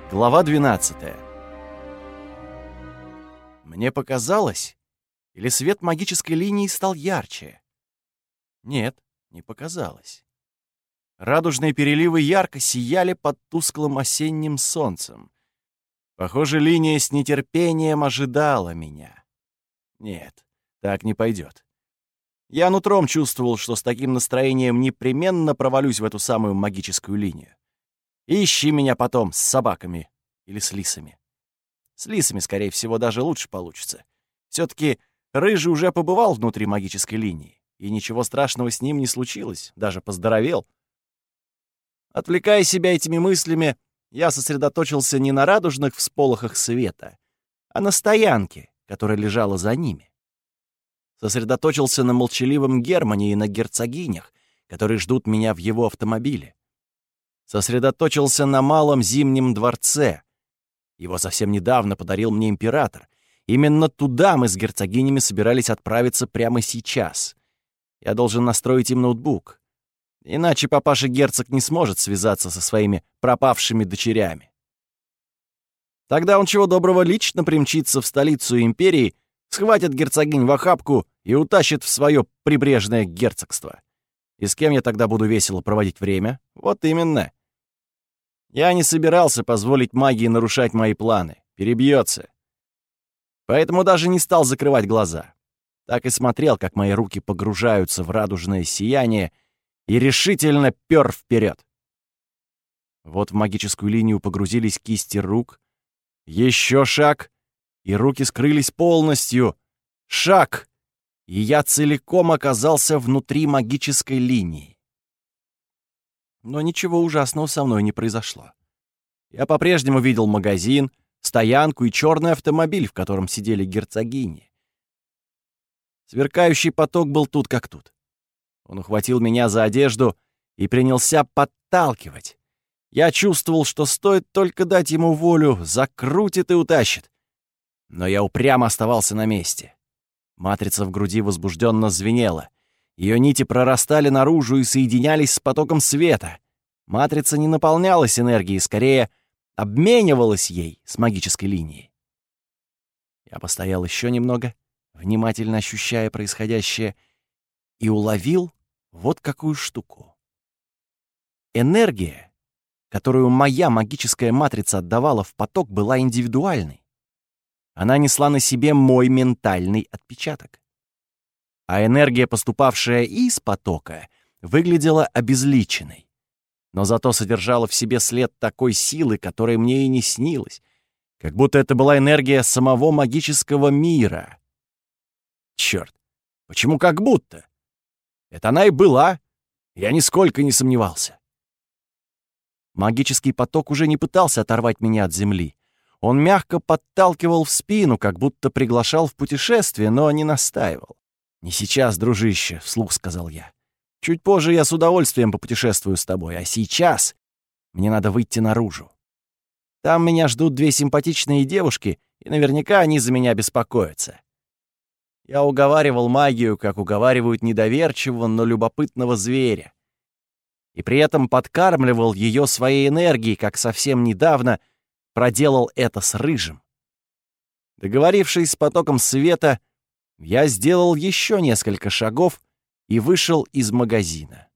Глава 12. Мне показалось, или свет магической линии стал ярче? Нет, не показалось. Радужные переливы ярко сияли под тусклым осенним солнцем. Похоже, линия с нетерпением ожидала меня. Нет, так не пойдет. Я нутром чувствовал, что с таким настроением непременно провалюсь в эту самую магическую линию. Ищи меня потом с собаками или с лисами. С лисами, скорее всего, даже лучше получится. Все-таки Рыжий уже побывал внутри магической линии, и ничего страшного с ним не случилось, даже поздоровел. Отвлекая себя этими мыслями, я сосредоточился не на радужных всполохах света, а на стоянке, которая лежала за ними. Сосредоточился на молчаливом Германе и на герцогинях, которые ждут меня в его автомобиле. Сосредоточился на малом зимнем дворце. Его совсем недавно подарил мне император. Именно туда мы с герцогинями собирались отправиться прямо сейчас. Я должен настроить им ноутбук. Иначе папаша-герцог не сможет связаться со своими пропавшими дочерями. Тогда он чего доброго лично примчится в столицу империи, схватит герцогинь в охапку и утащит в свое прибрежное герцогство. И с кем я тогда буду весело проводить время? Вот именно. Я не собирался позволить магии нарушать мои планы. Перебьется. Поэтому даже не стал закрывать глаза. Так и смотрел, как мои руки погружаются в радужное сияние, и решительно пёр вперед. Вот в магическую линию погрузились кисти рук. Еще шаг, и руки скрылись полностью. Шаг, и я целиком оказался внутри магической линии. Но ничего ужасного со мной не произошло. Я по-прежнему видел магазин, стоянку и черный автомобиль, в котором сидели герцогини. Сверкающий поток был тут как тут. Он ухватил меня за одежду и принялся подталкивать. Я чувствовал, что стоит только дать ему волю, закрутит и утащит. Но я упрямо оставался на месте. Матрица в груди возбужденно звенела. Ее нити прорастали наружу и соединялись с потоком света. Матрица не наполнялась энергией, скорее обменивалась ей с магической линией. Я постоял еще немного, внимательно ощущая происходящее, и уловил вот какую штуку. Энергия, которую моя магическая матрица отдавала в поток, была индивидуальной. Она несла на себе мой ментальный отпечаток. А энергия, поступавшая из потока, выглядела обезличенной, но зато содержала в себе след такой силы, которой мне и не снилось, как будто это была энергия самого магического мира. Чёрт, почему как будто? Это она и была, я нисколько не сомневался. Магический поток уже не пытался оторвать меня от земли. Он мягко подталкивал в спину, как будто приглашал в путешествие, но не настаивал. «Не сейчас, дружище», — вслух сказал я. «Чуть позже я с удовольствием попутешествую с тобой, а сейчас мне надо выйти наружу. Там меня ждут две симпатичные девушки, и наверняка они за меня беспокоятся». Я уговаривал магию, как уговаривают недоверчивого, но любопытного зверя. И при этом подкармливал ее своей энергией, как совсем недавно проделал это с Рыжим. Договорившись с потоком света, я сделал еще несколько шагов и вышел из магазина.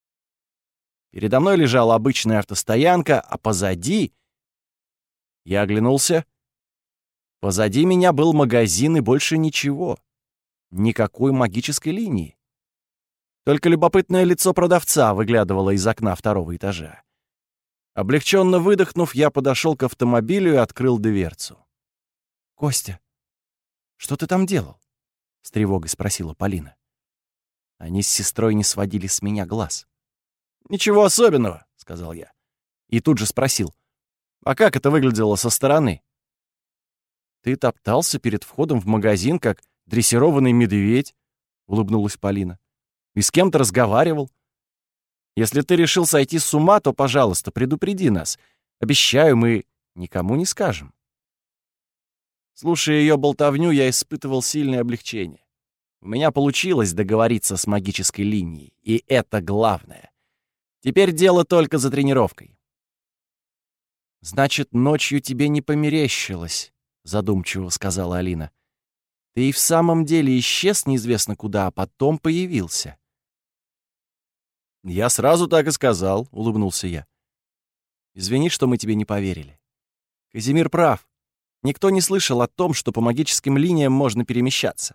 Передо мной лежала обычная автостоянка, а позади... Я оглянулся. Позади меня был магазин и больше ничего. Никакой магической линии. Только любопытное лицо продавца выглядывало из окна второго этажа. Облегченно выдохнув, я подошел к автомобилю и открыл дверцу. «Костя, что ты там делал?» — с тревогой спросила Полина. Они с сестрой не сводили с меня глаз. «Ничего особенного», — сказал я. И тут же спросил: «А как это выглядело со стороны?» «Ты топтался перед входом в магазин, как дрессированный медведь», — улыбнулась Полина. «И с кем-то разговаривал. Если ты решил сойти с ума, то, пожалуйста, предупреди нас. Обещаю, мы никому не скажем». Слушая ее болтовню, я испытывал сильное облегчение. У меня получилось договориться с магической линией, и это главное. Теперь дело только за тренировкой. «Значит, ночью тебе не померещилось», — задумчиво сказала Алина. «Ты и в самом деле исчез неизвестно куда, а потом появился». «Я сразу так и сказал», — улыбнулся я. «Извини, что мы тебе не поверили. Казимир прав. Никто не слышал о том, что по магическим линиям можно перемещаться».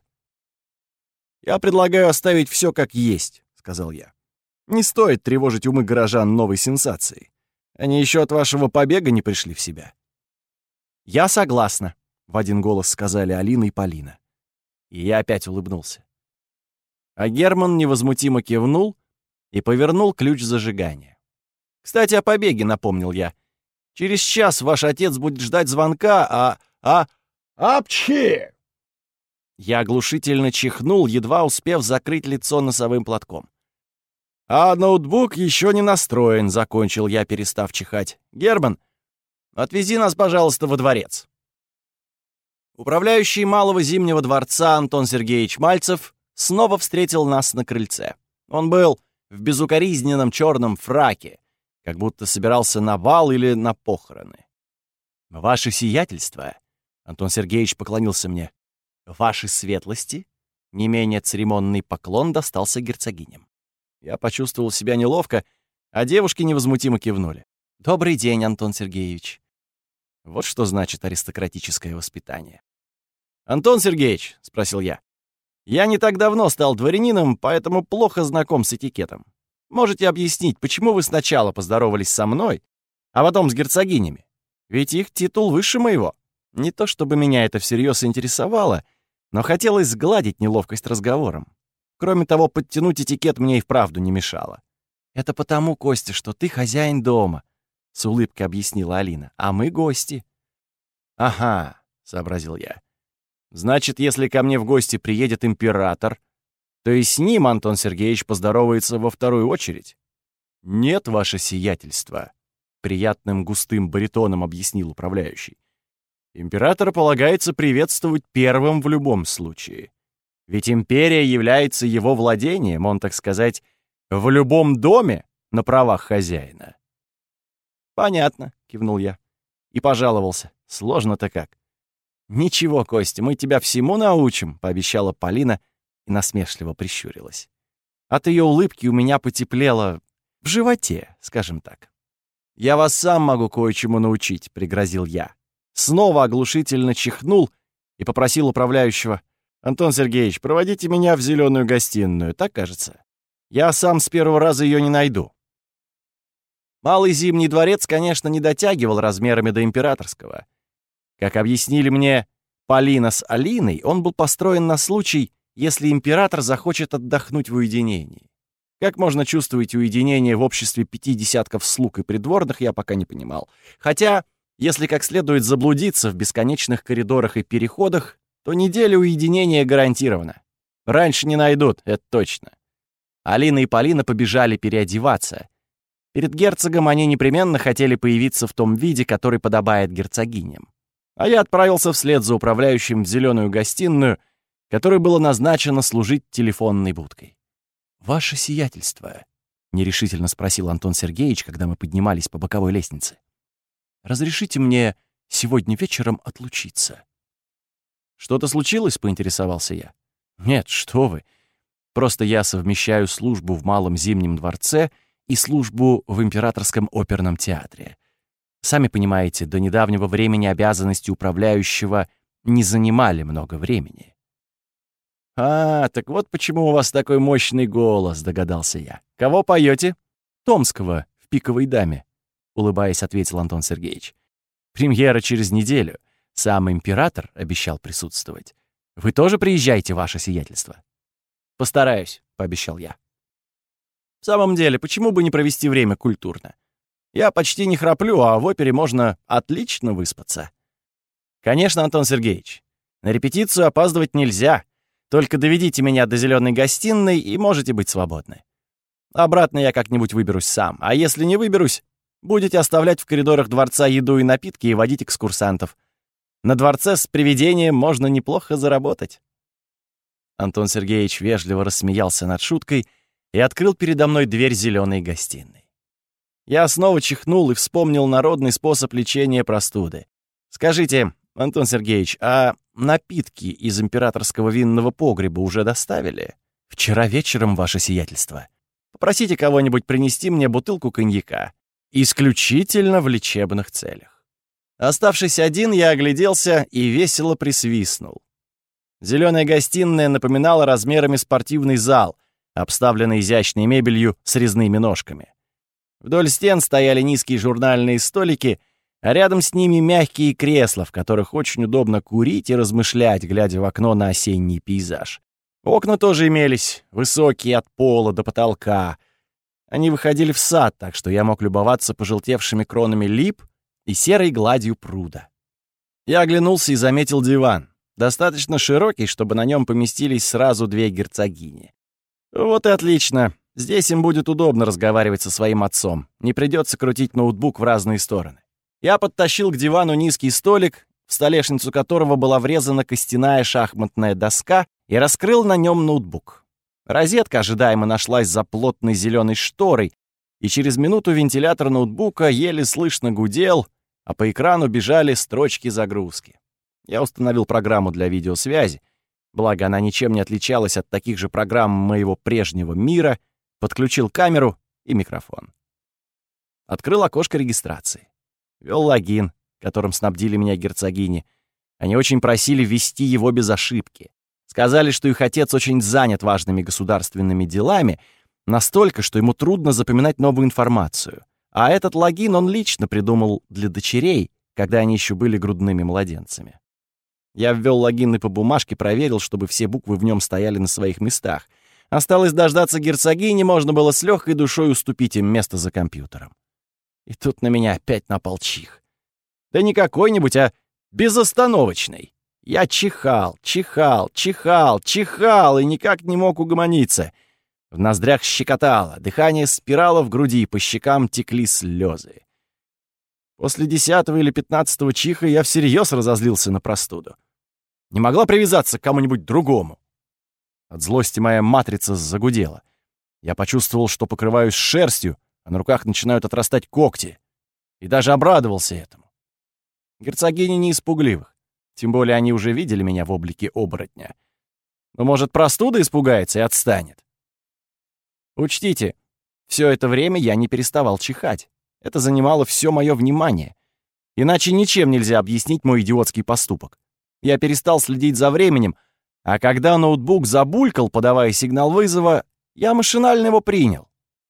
«Я предлагаю оставить все как есть», — сказал я. «Не стоит тревожить умы горожан новой сенсацией. Они еще от вашего побега не пришли в себя». «Я согласна», — в один голос сказали Алина и Полина. И я опять улыбнулся. А Герман невозмутимо кивнул и повернул ключ зажигания. «Кстати, о побеге», — напомнил я. «Через час ваш отец будет ждать звонка, Апчхи!» Я оглушительно чихнул, едва успев закрыть лицо носовым платком. «А ноутбук еще не настроен», — закончил я, перестав чихать. «Герман, отвези нас, пожалуйста, во дворец». Управляющий Малого Зимнего дворца Антон Сергеевич Мальцев снова встретил нас на крыльце. Он был в безукоризненном черном фраке, как будто собирался на бал или на похороны. «Ваше сиятельство», — Антон Сергеевич поклонился мне, — «ваши светлости», — не менее церемонный поклон достался герцогиням. Я почувствовал себя неловко, а девушки невозмутимо кивнули. «Добрый день, Антон Сергеевич». Вот что значит аристократическое воспитание. «Антон Сергеевич», — спросил я, — «я не так давно стал дворянином, поэтому плохо знаком с этикетом. Можете объяснить, почему вы сначала поздоровались со мной, а потом с герцогинями? Ведь их титул выше моего. Не то чтобы меня это всерьез интересовало, но хотелось сгладить неловкость разговором. Кроме того, подтянуть этикет мне и вправду не мешало». «Это потому, Костя, что ты хозяин дома», — с улыбкой объяснила Алина, — «а мы гости». «Ага», — сообразил я. «Значит, если ко мне в гости приедет император, то и с ним Антон Сергеевич поздоровается во вторую очередь?» «Нет, ваше сиятельство», — приятным густым баритоном объяснил управляющий. «Императора полагается приветствовать первым в любом случае. Ведь империя является его владением, он, так сказать, в любом доме на правах хозяина». «Понятно», — кивнул я. И пожаловался. Сложно-то как. «Ничего, Костя, мы тебя всему научим», — пообещала Полина и насмешливо прищурилась. От ее улыбки у меня потеплело в животе, скажем так. «Я вас сам могу кое-чему научить», — пригрозил я. Снова оглушительно чихнул и попросил управляющего: «Антон Сергеевич, проводите меня в зеленую гостиную, так кажется. Я сам с первого раза ее не найду». Малый Зимний дворец, конечно, не дотягивал размерами до императорского. Как объяснили мне Полина с Алиной, он был построен на случай, если император захочет отдохнуть в уединении. Как можно чувствовать уединение в обществе 5 десятков слуг и придворных, я пока не понимал. Хотя, если как следует заблудиться в бесконечных коридорах и переходах, то неделя уединения гарантирована. Раньше не найдут, это точно. Алина и Полина побежали переодеваться. Перед герцогом они непременно хотели появиться в том виде, который подобает герцогиням. А я отправился вслед за управляющим в зеленую гостиную, которой было назначено служить телефонной будкой. «Ваше сиятельство», — нерешительно спросил Антон Сергеевич, когда мы поднимались по боковой лестнице, — «разрешите мне сегодня вечером отлучиться?» «Что-то случилось?» — поинтересовался я. «Нет, что вы. Просто я совмещаю службу в Малом Зимнем дворце и службу в Императорском оперном театре. Сами понимаете, до недавнего времени обязанности управляющего не занимали много времени». «А, так вот почему у вас такой мощный голос», — догадался я. «Кого поете?» «Томского в «Пиковой даме», — улыбаясь, ответил Антон Сергеевич. «Премьера через неделю. Сам император обещал присутствовать. Вы тоже приезжайте, ваше сиятельство?» «Постараюсь», — пообещал я. В самом деле, почему бы не провести время культурно? Я почти не храплю, а в опере можно отлично выспаться. «Конечно, Антон Сергеевич. На репетицию опаздывать нельзя. Только доведите меня до зеленой гостиной, и можете быть свободны. Обратно я как-нибудь выберусь сам. А если не выберусь, будете оставлять в коридорах дворца еду и напитки и водить экскурсантов. На дворце с привидением можно неплохо заработать». Антон Сергеевич вежливо рассмеялся над шуткой и открыл передо мной дверь зеленой гостиной. Я снова чихнул и вспомнил народный способ лечения простуды. «Скажите, Антон Сергеевич, а напитки из императорского винного погреба уже доставили?» «Вчера вечером, ваше сиятельство. Попросите кого-нибудь принести мне бутылку коньяка. Исключительно в лечебных целях». Оставшись один, я огляделся и весело присвистнул. Зелёная гостиная напоминала размерами спортивный зал, обставленный изящной мебелью с резными ножками. Вдоль стен стояли низкие журнальные столики, а рядом с ними мягкие кресла, в которых очень удобно курить и размышлять, глядя в окно на осенний пейзаж. Окна тоже имелись, высокие от пола до потолка. Они выходили в сад, так что я мог любоваться пожелтевшими кронами лип и серой гладью пруда. Я оглянулся и заметил диван, достаточно широкий, чтобы на нем поместились сразу две герцогини. Вот и отлично. Здесь им будет удобно разговаривать со своим отцом. Не придется крутить ноутбук в разные стороны. Я подтащил к дивану низкий столик, в столешницу которого была врезана костяная шахматная доска, и раскрыл на нем ноутбук. Розетка ожидаемо нашлась за плотной зеленой шторой, и через минуту вентилятор ноутбука еле слышно гудел, а по экрану бежали строчки загрузки. Я установил программу для видеосвязи, благо она ничем не отличалась от таких же программ моего прежнего мира, подключил камеру и микрофон. Открыл окошко регистрации. Ввел логин, которым снабдили меня герцогини. Они очень просили ввести его без ошибки. Сказали, что их отец очень занят важными государственными делами, настолько, что ему трудно запоминать новую информацию. А этот логин он лично придумал для дочерей, когда они еще были грудными младенцами. Я ввел логин и по бумажке проверил, чтобы все буквы в нем стояли на своих местах. Осталось дождаться герцогини, можно было с легкой душой уступить им место за компьютером. И тут на меня опять напал чих. Да не какой-нибудь, а безостановочный. Я чихал, чихал, чихал, чихал и никак не мог угомониться. В ноздрях щекотало, дыхание спирало в груди, по щекам текли слезы. После 10-го или 15-го чиха я всерьез разозлился на простуду. Не могла привязаться к кому-нибудь другому. От злости моя матрица загудела. Я почувствовал, что покрываюсь шерстью, а на руках начинают отрастать когти. И даже обрадовался этому. Герцогини не испугливых. Тем более они уже видели меня в облике оборотня. Но, может, простуда испугается и отстанет? Учтите, все это время я не переставал чихать. Это занимало все мое внимание. Иначе ничем нельзя объяснить мой идиотский поступок. Я перестал следить за временем, а когда ноутбук забулькал, подавая сигнал вызова, я машинально его принял.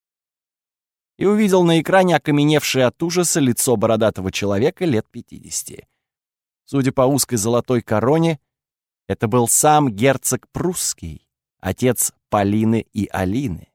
И увидел на экране окаменевшее от ужаса лицо бородатого человека лет 50. Судя по узкой золотой короне, это был сам герцог Прусский, отец Полины и Алины.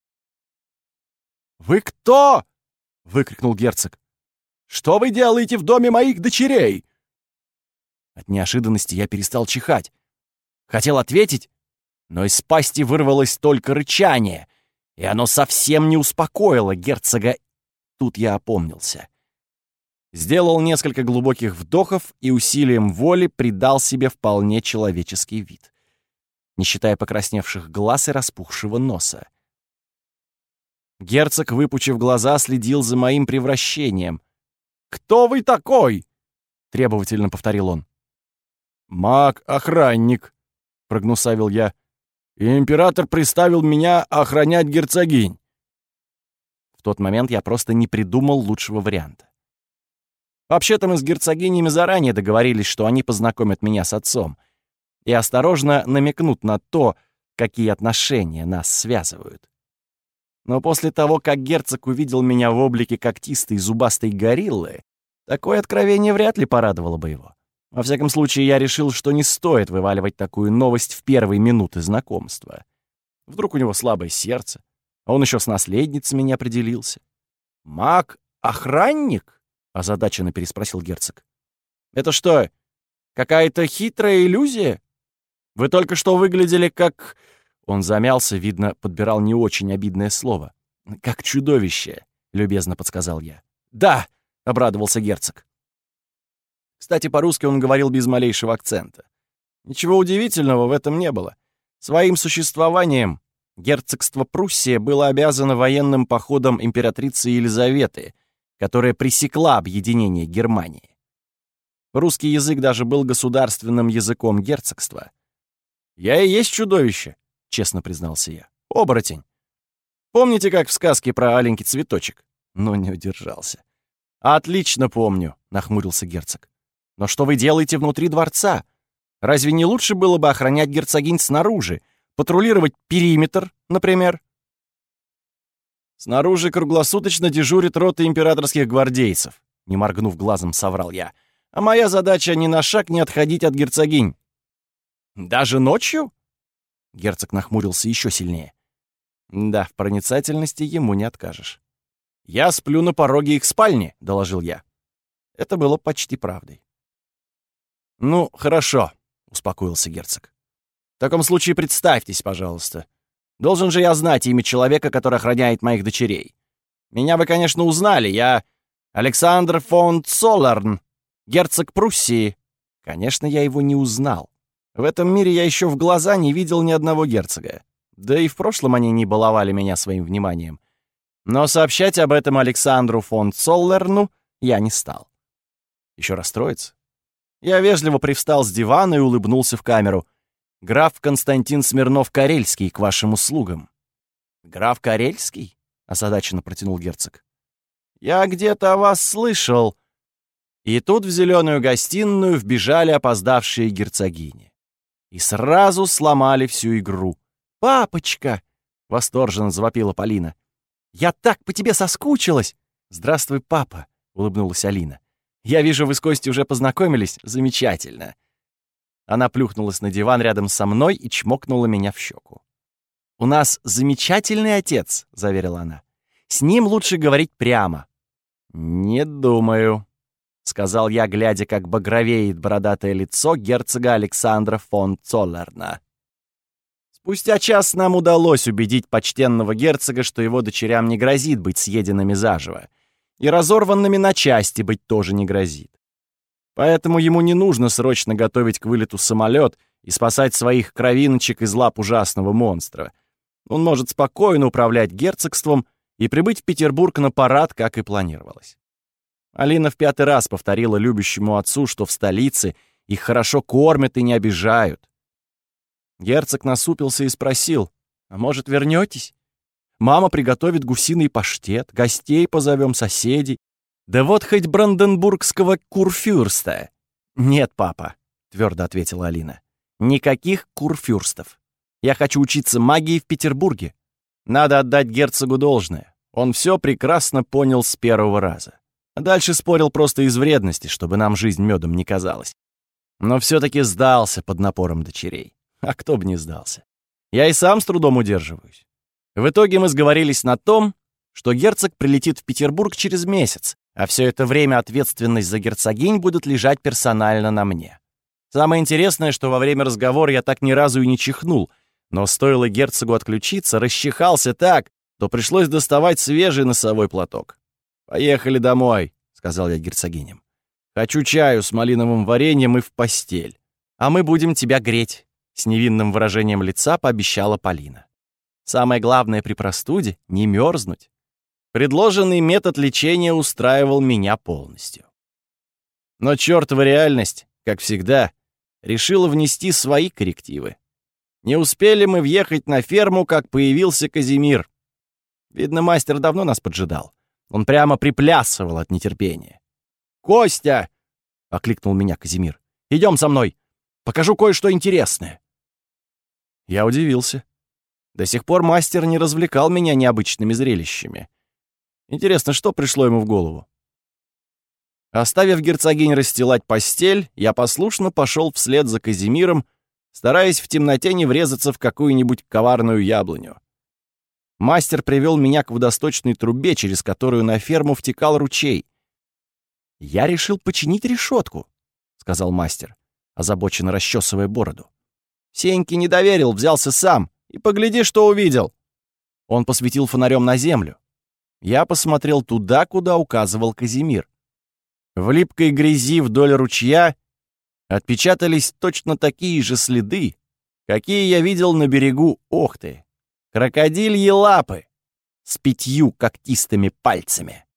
«Вы кто?» — выкрикнул герцог. «Что вы делаете в доме моих дочерей?» От неожиданности я перестал чихать. Хотел ответить, но из пасти вырвалось только рычание, и оно совсем не успокоило герцога. Тут я опомнился. Сделал несколько глубоких вдохов и усилием воли придал себе вполне человеческий вид, не считая покрасневших глаз и распухшего носа. Герцог, выпучив глаза, следил за моим превращением. «Кто вы такой?» — требовательно повторил он. «Маг-охранник», — прогнусавил я. «И император приставил меня охранять герцогинь». В тот момент я просто не придумал лучшего варианта. Вообще-то мы с герцогинями заранее договорились, что они познакомят меня с отцом и осторожно намекнут на то, какие отношения нас связывают. Но после того, как герцог увидел меня в облике когтистой зубастой гориллы, такое откровение вряд ли порадовало бы его. Во всяком случае, я решил, что не стоит вываливать такую новость в первые минуты знакомства. Вдруг у него слабое сердце, а он еще с наследницами не определился. «Маг-охранник?» — озадаченно переспросил герцог. «Это что, какая-то хитрая иллюзия? Вы только что выглядели как...» Он замялся, видно, подбирал не очень обидное слово. «Как чудовище», — любезно подсказал я. «Да», — обрадовался герцог. Кстати, по-русски он говорил без малейшего акцента. Ничего удивительного в этом не было. Своим существованием Герцогство Пруссия было обязано военным походом императрицы Елизаветы, которая пресекла объединение Германии. Русский язык даже был государственным языком герцогства. «Я и есть чудовище», — честно признался я. «Оборотень. Помните, как в сказке про аленький цветочек?» Но не удержался. «Отлично помню», — нахмурился герцог. «Но что вы делаете внутри дворца? Разве не лучше было бы охранять герцогинь снаружи, патрулировать периметр, например?» «Снаружи круглосуточно дежурит рота императорских гвардейцев», — не моргнув глазом, соврал я. «А моя задача ни на шаг не отходить от герцогинь». «Даже ночью?» Герцог нахмурился еще сильнее. «Да, в проницательности ему не откажешь». «Я сплю на пороге их спальни», — доложил я. Это было почти правдой. «Ну, хорошо», — успокоился герцог. «В таком случае представьтесь, пожалуйста. Должен же я знать имя человека, который охраняет моих дочерей. Меня вы, конечно, узнали. Я Александр фон Цоллерн, герцог Пруссии». Конечно, я его не узнал. В этом мире я еще в глаза не видел ни одного герцога. Да и в прошлом они не баловали меня своим вниманием. Но сообщать об этом Александру фон Цоллерну я не стал. Еще расстроиться? Я вежливо привстал с дивана и улыбнулся в камеру. «Граф Константин Смирнов-Карельский к вашим услугам». «Граф Карельский?» — озадаченно протянул герцог. «Я где-то о вас слышал». И тут в зеленую гостиную вбежали опоздавшие герцогини. И сразу сломали всю игру. «Папочка!» — восторженно завопила Полина. «Я так по тебе соскучилась!» «Здравствуй, папа!» — улыбнулась Алина. «Я вижу, вы с Костей уже познакомились. Замечательно!» Она плюхнулась на диван рядом со мной и чмокнула меня в щеку. «У нас замечательный отец», — заверила она. «С ним лучше говорить прямо». «Не думаю», — сказал я, глядя, как багровеет бородатое лицо герцога Александра фон Цоллерна. Спустя час нам удалось убедить почтенного герцога, что его дочерям не грозит быть съеденными заживо, и разорванными на части быть тоже не грозит. Поэтому ему не нужно срочно готовить к вылету самолет и спасать своих кровиночек из лап ужасного монстра. Он может спокойно управлять герцогством и прибыть в Петербург на парад, как и планировалось. Алина в 5-й раз повторила любящему отцу, что в столице их хорошо кормят и не обижают. Герцог насупился и спросил: «А может, вернетесь? Мама приготовит гусиный паштет, гостей позовем, соседей. Да вот хоть бранденбургского курфюрста». «Нет, папа», — твердо ответила Алина. «Никаких курфюрстов. Я хочу учиться магии в Петербурге. Надо отдать герцогу должное. Он все прекрасно понял с первого раза. Дальше спорил просто из вредности, чтобы нам жизнь медом не казалась. Но все-таки сдался под напором дочерей. А кто бы не сдался? Я и сам с трудом удерживаюсь. В итоге мы сговорились на том, что герцог прилетит в Петербург через месяц, а все это время ответственность за герцогинь будет лежать персонально на мне. Самое интересное, что во время разговора я так ни разу и не чихнул, но стоило герцогу отключиться, расчихался так, то пришлось доставать свежий носовой платок. «Поехали домой», — сказал я герцогиням. «Хочу чаю с малиновым вареньем и в постель. А мы будем тебя греть», — с невинным выражением лица пообещала Полина. Самое главное при простуде — не мерзнуть. Предложенный метод лечения устраивал меня полностью. Но чёртова реальность, как всегда, решила внести свои коррективы. Не успели мы въехать на ферму, как появился Казимир. Видно, мастер давно нас поджидал. Он прямо приплясывал от нетерпения. «Костя!» — окликнул меня Казимир. «Идем со мной. Покажу кое-что интересное». Я удивился. До сих пор мастер не развлекал меня необычными зрелищами. Интересно, что пришло ему в голову? Оставив герцогинь расстилать постель, я послушно пошел вслед за Казимиром, стараясь в темноте не врезаться в какую-нибудь коварную яблоню. Мастер привел меня к водосточной трубе, через которую на ферму втекал ручей. «Я решил починить решетку», — сказал мастер, озабоченно расчесывая бороду. «Сеньке не доверил, взялся сам. И погляди, что увидел». Он посветил фонарем на землю. Я посмотрел туда, куда указывал Казимир. В липкой грязи вдоль ручья отпечатались точно такие же следы, какие я видел на берегу Охты. Крокодильи лапы с 5 когтистыми пальцами.